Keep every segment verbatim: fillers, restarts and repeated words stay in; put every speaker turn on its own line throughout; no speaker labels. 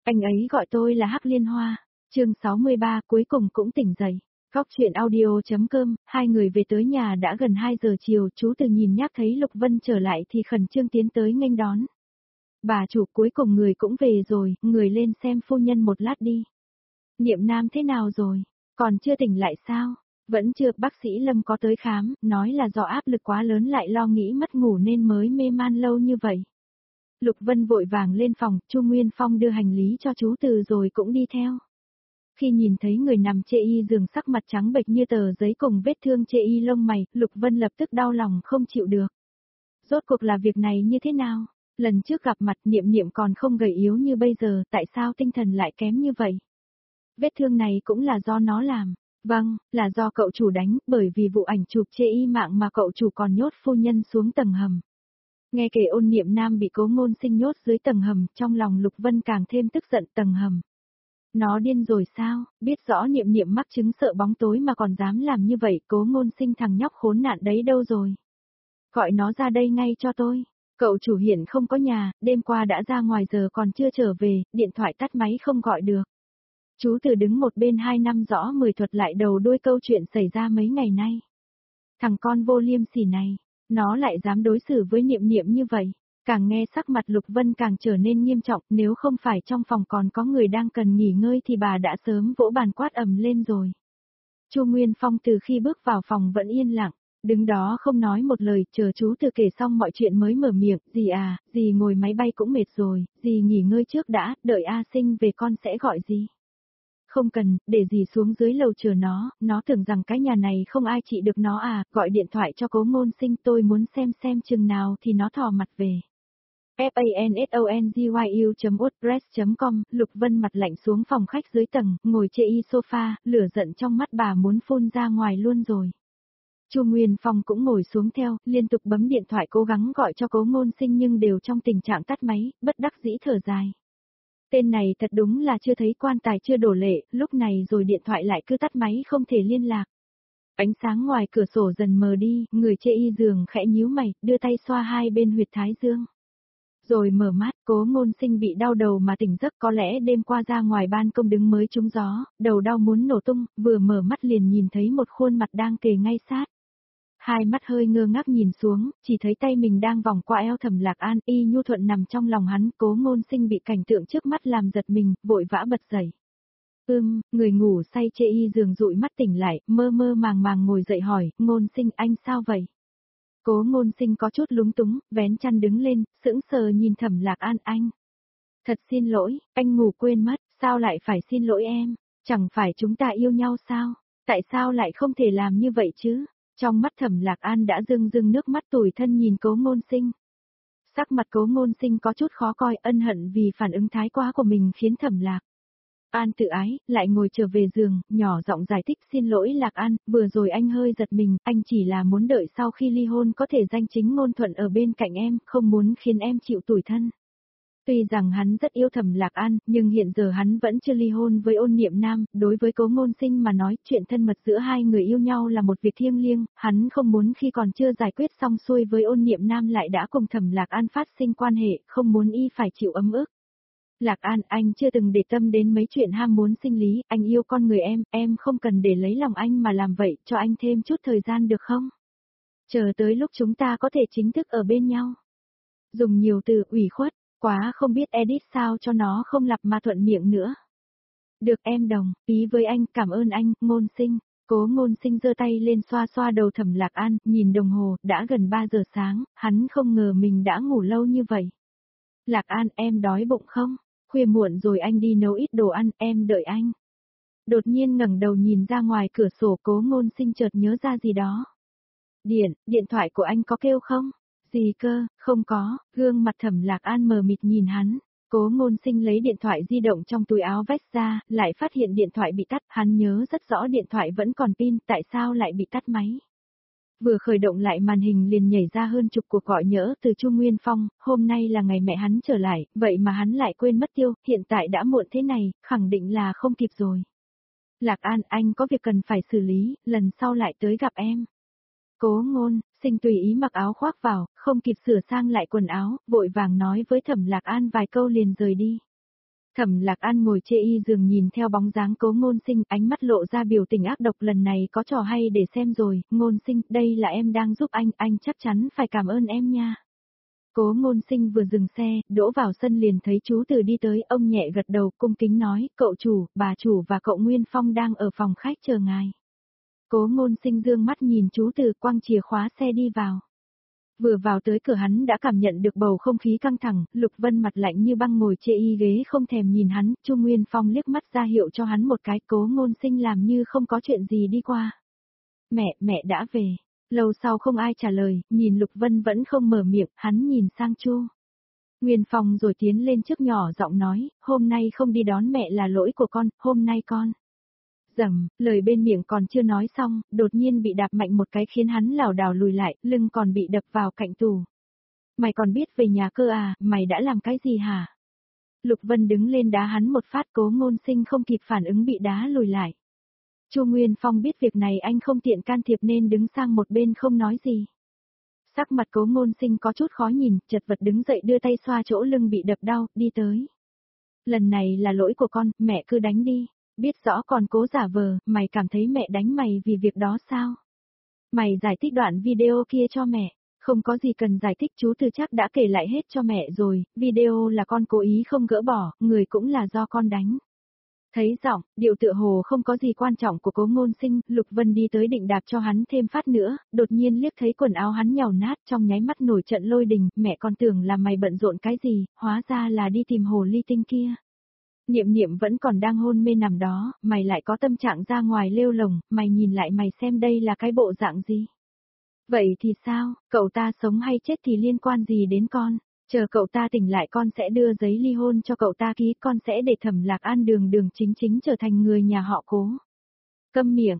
Anh ấy gọi tôi là Hắc Liên Hoa. Chương sáu mươi ba cuối cùng cũng tỉnh dậy. Góc chuyện audio.com, hai người về tới nhà đã gần hai giờ chiều, chú Từ nhìn nhác thấy Lục Vân trở lại thì khẩn trương tiến tới nghênh đón. Bà chủ, cuối cùng người cũng về rồi, người lên xem phu nhân một lát đi. Niệm Nam thế nào rồi? Còn chưa tỉnh lại sao? Vẫn chưa, bác sĩ Lâm có tới khám, nói là do áp lực quá lớn lại lo nghĩ mất ngủ nên mới mê man lâu như vậy. Lục Vân vội vàng lên phòng, Chu Nguyên Phong đưa hành lý cho chú Từ rồi cũng đi theo. Khi nhìn thấy người nằm chê y giường sắc mặt trắng bệch như tờ giấy cùng vết thương chê y lông mày, Lục Vân lập tức đau lòng không chịu được. Rốt cuộc là việc này như thế nào? Lần trước gặp mặt Niệm Niệm còn không gầy yếu như bây giờ, tại sao tinh thần lại kém như vậy? Vết thương này cũng là do nó làm. Vâng, là do cậu chủ đánh, bởi vì vụ ảnh chụp chê y mạng mà cậu chủ còn nhốt phu nhân xuống tầng hầm. Nghe kể Ôn Niệm Nam bị Cố Ngôn Sinh nhốt dưới tầng hầm, trong lòng Lục Vân càng thêm tức giận. Tầng hầm. Nó điên rồi sao, biết rõ Niệm Niệm mắc chứng sợ bóng tối mà còn dám làm như vậy, Cố Ngôn Sinh thằng nhóc khốn nạn đấy đâu rồi? Gọi nó ra đây ngay cho tôi. Cậu chủ hiện không có nhà, đêm qua đã ra ngoài giờ còn chưa trở về, điện thoại tắt máy không gọi được. Chú Từ đứng một bên hai năm rõ mười thuật lại đầu đuôi câu chuyện xảy ra mấy ngày nay. Thằng con vô liêm sỉ này, nó lại dám đối xử với Niệm Niệm như vậy. Càng nghe sắc mặt Lục Vân càng trở nên nghiêm trọng, nếu không phải trong phòng còn có người đang cần nghỉ ngơi thì bà đã sớm vỗ bàn quát ầm lên rồi. Chu Nguyên Phong từ khi bước vào phòng vẫn yên lặng, đứng đó không nói một lời, chờ chú Từ kể xong mọi chuyện mới mở miệng. Dì à, dì ngồi máy bay cũng mệt rồi, dì nghỉ ngơi trước đã, đợi A Sinh về con sẽ gọi dì. Không cần, để dì xuống dưới lầu chờ nó, nó tưởng rằng cái nhà này không ai trị được nó à, gọi điện thoại cho Cố Ngôn Sinh, tôi muốn xem xem chừng nào thì nó thò mặt về. fansongyu chấm wordpress chấm com, Lục Vân mặt lạnh xuống phòng khách dưới tầng, ngồi chê y sofa, lửa giận trong mắt bà muốn phun ra ngoài luôn rồi. Chu Nguyên Phong cũng ngồi xuống theo, liên tục bấm điện thoại cố gắng gọi cho Cố Ngôn Sinh nhưng đều trong tình trạng tắt máy, bất đắc dĩ thở dài. Tên này thật đúng là chưa thấy quan tài chưa đổ lệ, lúc này rồi điện thoại lại cứ tắt máy không thể liên lạc. Ánh sáng ngoài cửa sổ dần mờ đi, người chê y giường khẽ nhíu mày, đưa tay xoa hai bên huyệt thái dương. Rồi mở mắt, Cố Ngôn Sinh bị đau đầu mà tỉnh giấc, có lẽ đêm qua ra ngoài ban công đứng mới trúng gió, đầu đau muốn nổ tung, vừa mở mắt liền nhìn thấy một khuôn mặt đang kề ngay sát. Hai mắt hơi ngơ ngác nhìn xuống, chỉ thấy tay mình đang vòng qua eo Thẩm Lạc An, y nhu thuận nằm trong lòng hắn. Cố Ngôn Sinh bị cảnh tượng trước mắt làm giật mình, vội vã bật dậy. Ưm, người ngủ say chê y giường dụi mắt tỉnh lại, mơ mơ màng màng ngồi dậy hỏi, Ngôn Sinh anh sao vậy? Cố Ngôn Sinh có chút lúng túng, vén chăn đứng lên, sững sờ nhìn Thẩm Lạc An. Anh. Thật xin lỗi, anh ngủ quên mất, sao lại phải xin lỗi em? Chẳng phải chúng ta yêu nhau sao? Tại sao lại không thể làm như vậy chứ? Trong mắt Thẩm Lạc An đã rưng rưng nước mắt tủi thân nhìn Cố Ngôn Sinh. Sắc mặt Cố Ngôn Sinh có chút khó coi, ân hận vì phản ứng thái quá của mình khiến Thẩm Lạc An tự ái, lại ngồi trở về giường, nhỏ giọng giải thích. Xin lỗi Lạc An, vừa rồi anh hơi giật mình, anh chỉ là muốn đợi sau khi ly hôn có thể danh chính ngôn thuận ở bên cạnh em, không muốn khiến em chịu tủi thân. Tuy rằng hắn rất yêu Thẩm Lạc An, nhưng hiện giờ hắn vẫn chưa ly hôn với Ôn Niệm Nam, đối với Cố Ngôn Sinh mà nói, chuyện thân mật giữa hai người yêu nhau là một việc thiêng liêng, hắn không muốn khi còn chưa giải quyết xong xuôi với Ôn Niệm Nam lại đã cùng Thẩm Lạc An phát sinh quan hệ, không muốn y phải chịu ấm ức. Lạc An, anh chưa từng để tâm đến mấy chuyện ham muốn sinh lý, anh yêu con người em, em không cần để lấy lòng anh mà làm vậy, cho anh thêm chút thời gian được không? Chờ tới lúc chúng ta có thể chính thức ở bên nhau. Dùng nhiều từ ủy khuất. Quá không biết edit sao cho nó không lặp mà thuận miệng nữa. Được em đồng, ý với anh, cảm ơn anh. Ngôn Sinh. Cố Ngôn Sinh giơ tay lên xoa xoa đầu Thẩm Lạc An, nhìn đồng hồ, đã gần ba giờ sáng, hắn không ngờ mình đã ngủ lâu như vậy. Lạc An, em đói bụng không? Khuya muộn rồi, anh đi nấu ít đồ ăn, em đợi anh. Đột nhiên ngẩng đầu nhìn ra ngoài cửa sổ, Cố Ngôn Sinh chợt nhớ ra gì đó. Điện, điện thoại của anh có kêu không? Gì cơ, không có, gương mặt Thẩm Lạc An mờ mịt nhìn hắn. Cố Ngôn Sinh lấy điện thoại di động trong túi áo vest ra, lại phát hiện điện thoại bị tắt, hắn nhớ rất rõ điện thoại vẫn còn pin, tại sao lại bị tắt máy. Vừa khởi động lại màn hình liền nhảy ra hơn chục cuộc gọi nhỡ từ Chu Nguyên Phong, hôm nay là ngày mẹ hắn trở lại, vậy mà hắn lại quên mất tiêu, hiện tại đã muộn thế này, khẳng định là không kịp rồi. Lạc An, anh có việc cần phải xử lý, lần sau lại tới gặp em. Cố Ngôn Sinh tùy ý mặc áo khoác vào, không kịp sửa sang lại quần áo, vội vàng nói với Thẩm Lạc An vài câu liền rời đi. Thẩm Lạc An ngồi chê y giường nhìn theo bóng dáng Cố Ngôn Sinh, ánh mắt lộ ra biểu tình ác độc, lần này có trò hay để xem rồi, Ngôn Sinh, đây là em đang giúp anh, anh chắc chắn phải cảm ơn em nha. Cố Ngôn Sinh vừa dừng xe, đỗ vào sân liền thấy chú Từ đi tới, ông nhẹ gật đầu, cung kính nói, cậu chủ, bà chủ và cậu Nguyên Phong đang ở phòng khách chờ ngài. Cố Ngôn Sinh dương mắt nhìn chú Từ, quăng chìa khóa xe đi vào. Vừa vào tới cửa hắn đã cảm nhận được bầu không khí căng thẳng, Lục Vân mặt lạnh như băng ngồi chê y ghế không thèm nhìn hắn, Chu Nguyên Phong liếc mắt ra hiệu cho hắn một cái, Cố Ngôn Sinh làm như không có chuyện gì đi qua. Mẹ, mẹ đã về. Lâu sau không ai trả lời, nhìn Lục Vân vẫn không mở miệng, hắn nhìn sang Chu Nguyên Phong rồi tiến lên trước nhỏ giọng nói, hôm nay không đi đón mẹ là lỗi của con, hôm nay con. Dầm, lời bên miệng còn chưa nói xong, đột nhiên bị đạp mạnh một cái khiến hắn lảo đảo lùi lại, lưng còn bị đập vào cạnh tủ. Mày còn biết về nhà cơ à, mày đã làm cái gì hả? Lục Vân đứng lên đá hắn một phát, Cố Ngôn Sinh không kịp phản ứng bị đá lùi lại. Chu Nguyên Phong biết việc này anh không tiện can thiệp nên đứng sang một bên không nói gì. Sắc mặt Cố Ngôn Sinh có chút khó nhìn, chật vật đứng dậy đưa tay xoa chỗ lưng bị đập đau, đi tới. Lần này là lỗi của con, mẹ cứ đánh đi. Biết rõ còn cố giả vờ, mày cảm thấy mẹ đánh mày vì việc đó sao? Mày giải thích đoạn video kia cho mẹ. Không có gì cần giải thích, chú Từ chắc đã kể lại hết cho mẹ rồi, video là con cố ý không gỡ bỏ, người cũng là do con đánh. Thấy giọng, điệu tựa hồ không có gì quan trọng của Cố Ngôn Sinh, Lục Vân đi tới định đạp cho hắn thêm phát nữa, đột nhiên liếc thấy quần áo hắn nhàu nát trong nháy mắt nổi trận lôi đình, mẹ còn tưởng là mày bận rộn cái gì, hóa ra là đi tìm hồ ly tinh kia. Niệm Niệm vẫn còn đang hôn mê nằm đó, mày lại có tâm trạng ra ngoài lêu lồng, mày nhìn lại mày xem đây là cái bộ dạng gì. Vậy thì sao, cậu ta sống hay chết thì liên quan gì đến con, chờ cậu ta tỉnh lại con sẽ đưa giấy ly hôn cho cậu ta ký, con sẽ để Thẩm Lạc An đường đường chính chính trở thành người nhà họ Cố. Câm miệng,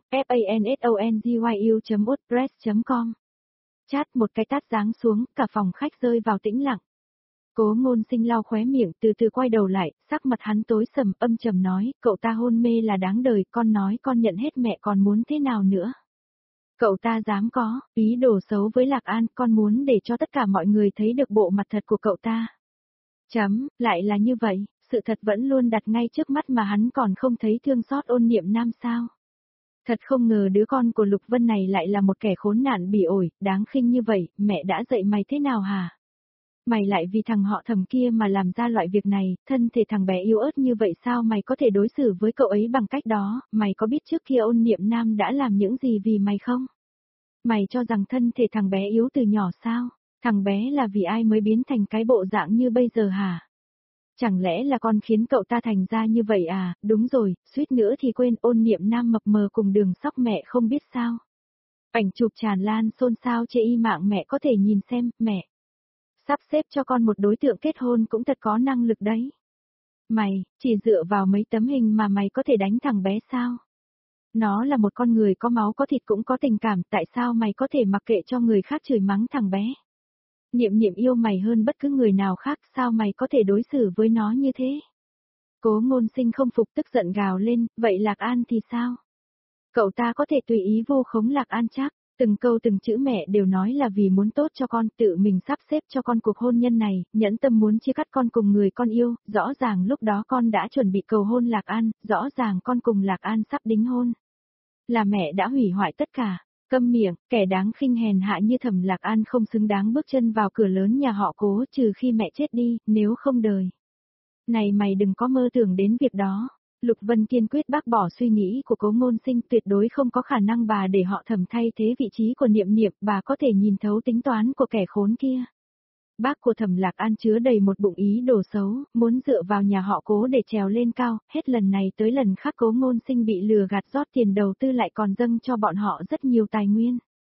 fansongyu chấm wordpress chấm com. Chát một cái tát giáng xuống, cả phòng khách rơi vào tĩnh lặng. Cố Ngôn Sinh lau khóe miệng, từ từ quay đầu lại, sắc mặt hắn tối sầm, âm trầm nói, cậu ta hôn mê là đáng đời, con nói con nhận hết mẹ còn muốn thế nào nữa. Cậu ta dám có, ý đồ xấu với Lạc An, con muốn để cho tất cả mọi người thấy được bộ mặt thật của cậu ta. Chấm, lại là như vậy, sự thật vẫn luôn đặt ngay trước mắt mà hắn còn không thấy thương xót Ôn Niệm Nam sao. Thật không ngờ đứa con của Lục Vân này lại là một kẻ khốn nạn bỉ ổi, đáng khinh như vậy, mẹ đã dạy mày thế nào hả? Mày lại vì thằng họ Thẩm kia mà làm ra loại việc này, thân thể thằng bé yếu ớt như vậy sao mày có thể đối xử với cậu ấy bằng cách đó, mày có biết trước kia Ôn Niệm Nam đã làm những gì vì mày không? Mày cho rằng thân thể thằng bé yếu từ nhỏ sao? Thằng bé là vì ai mới biến thành cái bộ dạng như bây giờ hả? Chẳng lẽ là con khiến cậu ta thành ra như vậy à? Đúng rồi, suýt nữa thì quên, Ôn Niệm Nam mập mờ cùng Đường Sóc mẹ không biết sao? Ảnh chụp tràn lan xôn xao trên y mạng, mẹ có thể nhìn xem, mẹ. Sắp xếp cho con một đối tượng kết hôn cũng thật có năng lực đấy. Mày, chỉ dựa vào mấy tấm hình mà mày có thể đánh thằng bé sao? Nó là một con người có máu có thịt cũng có tình cảm, tại sao mày có thể mặc kệ cho người khác chửi mắng thằng bé? Niệm Niệm yêu mày hơn bất cứ người nào khác, sao mày có thể đối xử với nó như thế? Cố Ngôn Sinh không phục tức giận gào lên, vậy Lạc An thì sao? Cậu ta có thể tùy ý vu khống Lạc An chắc? Từng câu từng chữ mẹ đều nói là vì muốn tốt cho con, tự mình sắp xếp cho con cuộc hôn nhân này, nhẫn tâm muốn chia cắt con cùng người con yêu, rõ ràng lúc đó con đã chuẩn bị cầu hôn Lạc An, rõ ràng con cùng Lạc An sắp đính hôn. Là mẹ đã hủy hoại tất cả, câm miệng, kẻ đáng khinh hèn hạ như Thẩm Lạc An không xứng đáng bước chân vào cửa lớn nhà họ Cố, trừ khi mẹ chết đi, nếu không đời. Này mày đừng có mơ tưởng đến việc đó. Lục Vân kiên quyết bác bỏ suy nghĩ của Cố Ngôn Sinh, tuyệt đối không có khả năng bà để họ Thẩm thay thế vị trí của Niệm Niệm, bà có thể nhìn thấu tính toán của kẻ khốn kia. Bác của Thẩm Lạc An chứa đầy một bụng ý đồ xấu, muốn dựa vào nhà họ Cố để trèo lên cao, hết lần này tới lần khác Cố Ngôn Sinh bị lừa gạt, rót tiền đầu tư lại còn dâng cho bọn họ rất nhiều tài nguyên.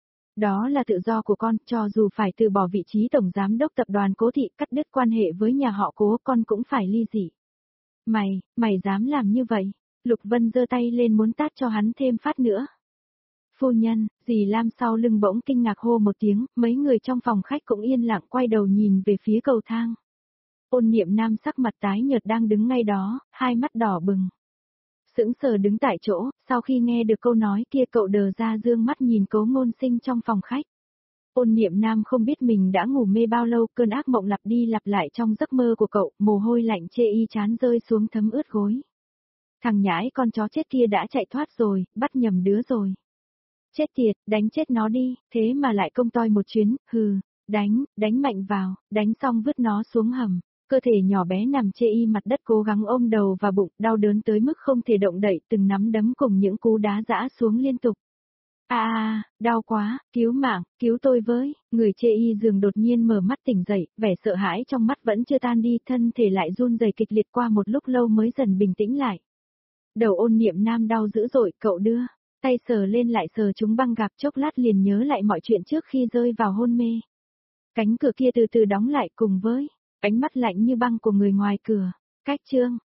Đó là tự do của con, cho dù phải từ bỏ vị trí tổng giám đốc tập đoàn Cố thị, cắt đứt quan hệ với nhà họ Cố, con cũng phải ly dị. Mày, mày dám làm như vậy? Lục Vân giơ tay lên muốn tát cho hắn thêm phát nữa. Phu nhân, dì Lam sau lưng bỗng kinh ngạc hô một tiếng, mấy người trong phòng khách cũng yên lặng quay đầu nhìn về phía cầu thang. Ôn Niệm Nam sắc mặt tái nhợt đang đứng ngay đó, hai mắt đỏ bừng. Sững sờ đứng tại chỗ, sau khi nghe được câu nói kia cậu đờ ra dương mắt nhìn Cố Ngôn Sinh trong phòng khách. Ôn Niệm Nam không biết mình đã ngủ mê bao lâu, cơn ác mộng lặp đi lặp lại trong giấc mơ của cậu, mồ hôi lạnh chê y chán rơi xuống thấm ướt gối. Thằng nhãi con chó chết kia đã chạy thoát rồi, bắt nhầm đứa rồi. Chết tiệt, đánh chết nó đi, thế mà lại công toi một chuyến, hừ, đánh, đánh mạnh vào, đánh xong vứt nó xuống hầm. Cơ thể nhỏ bé nằm chê y mặt đất cố gắng ôm đầu và bụng, đau đớn tới mức không thể động đậy, từng nắm đấm cùng những cú đá giã xuống liên tục. À, à, đau quá, cứu mạng, cứu tôi với, người chê y giường đột nhiên mở mắt tỉnh dậy, vẻ sợ hãi trong mắt vẫn chưa tan đi, thân thể lại run rẩy kịch liệt qua một lúc lâu mới dần bình tĩnh lại. Đầu Ôn Niệm Nam đau dữ dội, cậu đưa tay sờ lên lại sờ chúng băng gạc, chốc lát liền nhớ lại mọi chuyện trước khi rơi vào hôn mê. Cánh cửa kia từ từ đóng lại cùng với ánh mắt lạnh như băng của người ngoài cửa. Cách chương